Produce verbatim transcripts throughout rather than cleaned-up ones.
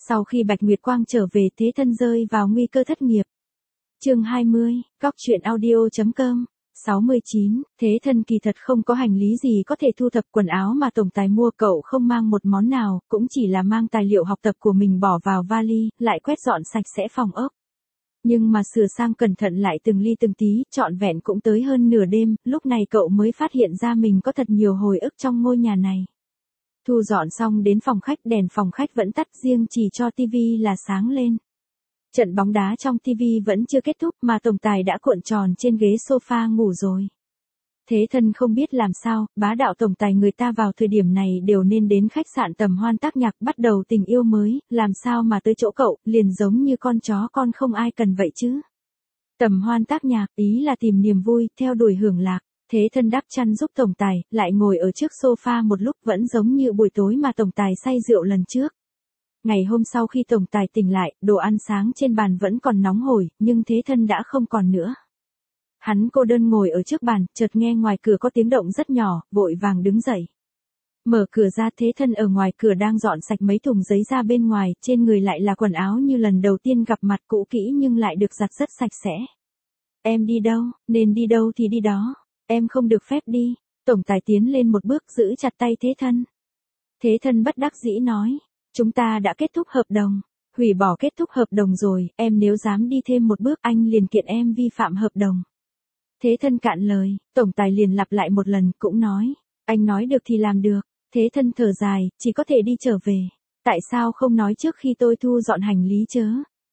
Sau khi Bạch Nguyệt Quang trở về, Thế Thân rơi vào nguy cơ thất nghiệp. Chương hai mươi, Góc truyện audio chấm com. sáu mươi chín, Thế Thân kỳ thật không có hành lý gì có thể thu thập quần áo mà tổng tài mua, cậu không mang một món nào, cũng chỉ là mang tài liệu học tập của mình bỏ vào vali, lại quét dọn sạch sẽ phòng ốc. Nhưng mà sửa sang cẩn thận lại từng ly từng tí, trọn vẹn cũng tới hơn nửa đêm, lúc này cậu mới phát hiện ra mình có thật nhiều hồi ức trong ngôi nhà này. Thu dọn xong đến phòng khách, đèn phòng khách vẫn tắt, riêng chỉ cho tivi là sáng lên. Trận bóng đá trong tivi vẫn chưa kết thúc mà tổng tài đã cuộn tròn trên ghế sofa ngủ rồi. Thế Thân không biết làm sao, bá đạo tổng tài người ta vào thời điểm này đều nên đến khách sạn Tầm Hoan tác nhạc bắt đầu tình yêu mới, làm sao mà tới chỗ cậu, liền giống như con chó con không ai cần vậy chứ. Tầm Hoan tác nhạc, ý là tìm niềm vui, theo đuổi hưởng lạc. Thế Thân đắp chăn giúp tổng tài, lại ngồi ở trước sofa một lúc, vẫn giống như buổi tối mà tổng tài say rượu lần trước. Ngày hôm sau khi tổng tài tỉnh lại, đồ ăn sáng trên bàn vẫn còn nóng hổi, nhưng Thế Thân đã không còn nữa. Hắn cô đơn ngồi ở trước bàn, chợt nghe ngoài cửa có tiếng động rất nhỏ, vội vàng đứng dậy. Mở cửa ra, Thế Thân ở ngoài cửa đang dọn sạch mấy thùng giấy ra bên ngoài, trên người lại là quần áo như lần đầu tiên gặp mặt, cũ kỹ nhưng lại được giặt rất sạch sẽ. Em đi đâu, nên đi đâu thì đi đó, em không được phép đi. Tổng tài tiến lên một bước giữ chặt tay Thế Thân. Thế Thân bất đắc dĩ nói, chúng ta đã kết thúc hợp đồng, hủy bỏ kết thúc hợp đồng rồi, em nếu dám đi thêm một bước anh liền kiện em vi phạm hợp đồng. Thế Thân cạn lời, tổng tài liền lặp lại một lần, cũng nói, anh nói được thì làm được. Thế Thân thở dài, chỉ có thể đi trở về. Tại sao không nói trước khi tôi thu dọn hành lý chớ?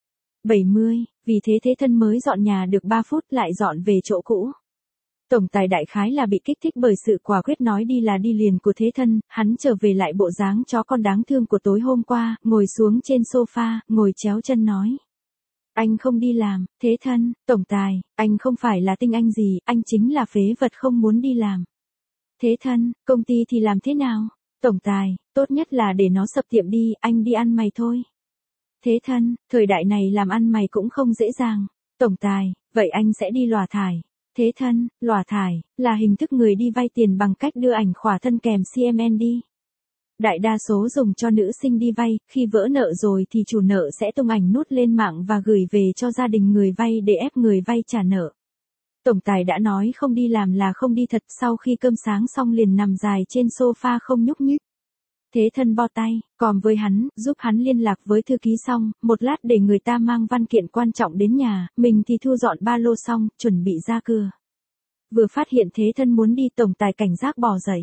bảy mươi, vì thế Thế Thân mới dọn nhà được ba phút lại dọn về chỗ cũ. Tổng tài đại khái là bị kích thích bởi sự quả quyết nói đi là đi liền của Thế Thân, hắn trở về lại bộ dáng chó con đáng thương của tối hôm qua, ngồi xuống trên sofa, ngồi chéo chân nói. Anh không đi làm. Thế Thân, tổng tài, anh không phải là tinh anh gì, anh chính là phế vật không muốn đi làm. Thế Thân, công ty thì làm thế nào? Tổng tài, tốt nhất là để nó sập tiệm đi, anh đi ăn mày thôi. Thế Thân, thời đại này làm ăn mày cũng không dễ dàng. Tổng tài, vậy anh sẽ đi lòa thải. Thế Thân, lòa thải, là hình thức người đi vay tiền bằng cách đưa ảnh khỏa thân kèm xê em en đi. Đại đa số dùng cho nữ sinh đi vay, khi vỡ nợ rồi thì chủ nợ sẽ tung ảnh nút lên mạng và gửi về cho gia đình người vay để ép người vay trả nợ. Tổng tài đã nói không đi làm là không đi thật, sau khi cơm sáng xong liền nằm dài trên sofa không nhúc nhích. Thế Thân bo tay, còm với hắn, giúp hắn liên lạc với thư ký xong, một lát để người ta mang văn kiện quan trọng đến nhà, mình thì thu dọn ba lô xong, chuẩn bị ra cửa. Vừa phát hiện Thế Thân muốn đi, tổng tài cảnh giác bỏ dậy.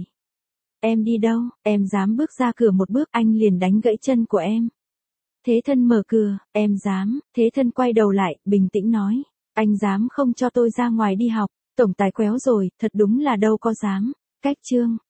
Em đi đâu, em dám bước ra cửa một bước anh liền đánh gãy chân của em. Thế Thân mở cửa, em dám. Thế Thân quay đầu lại, bình tĩnh nói, anh dám không cho tôi ra ngoài đi học. Tổng tài quéo rồi, thật đúng là đâu có dám. Cách chương.